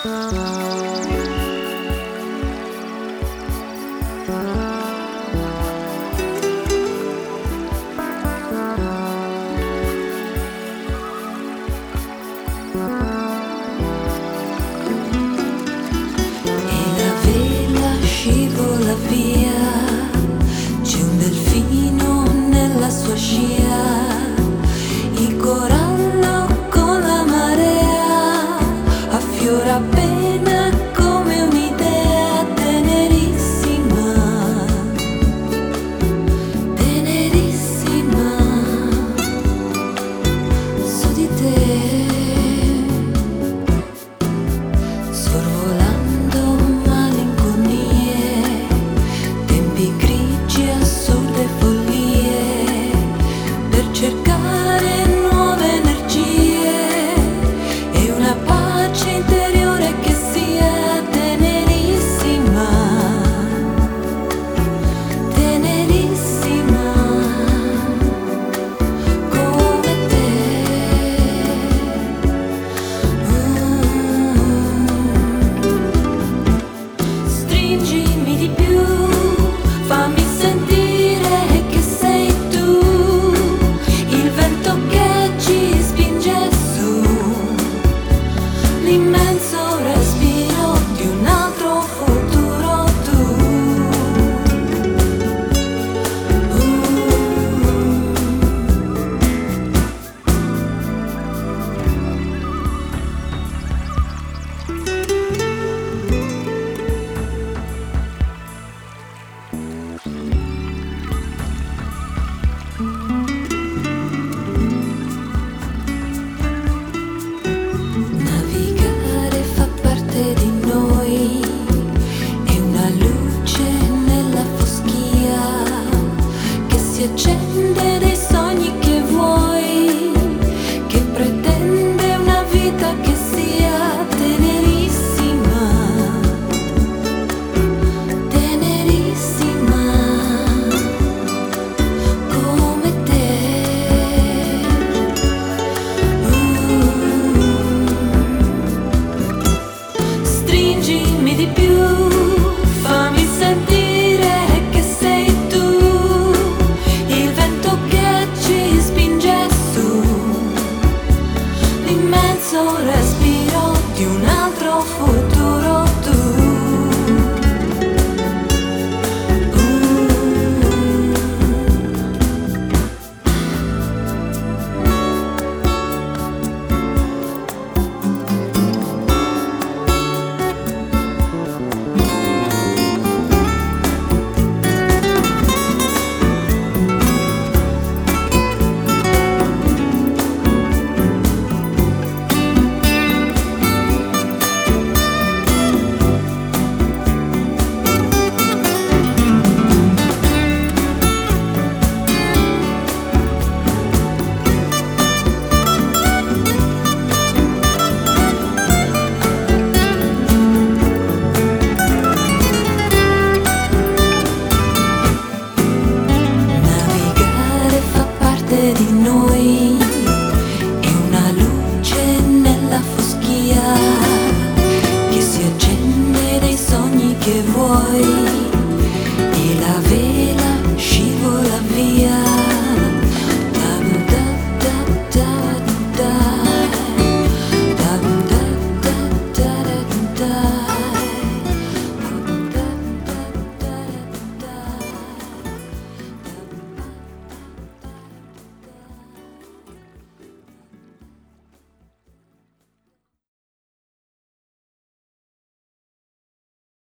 Scivola via, c'è un delfino nella sua scia, il corallo con la marea affiora appena come un'idea tenerissima, tenerissima su di te. Navigare fa parte di noi, è una luce nella foschia che si accende dei sogni che vuoi, che pretende una vita che sia tenerissima, tenerissima come te. Stringimi di più, fammi sentire che sei tu, il vento che ci spinge su, l'immenso respiro di un altro futuro tu. Di noi è una luce nella foschia che si accende dei sogni che vuoi,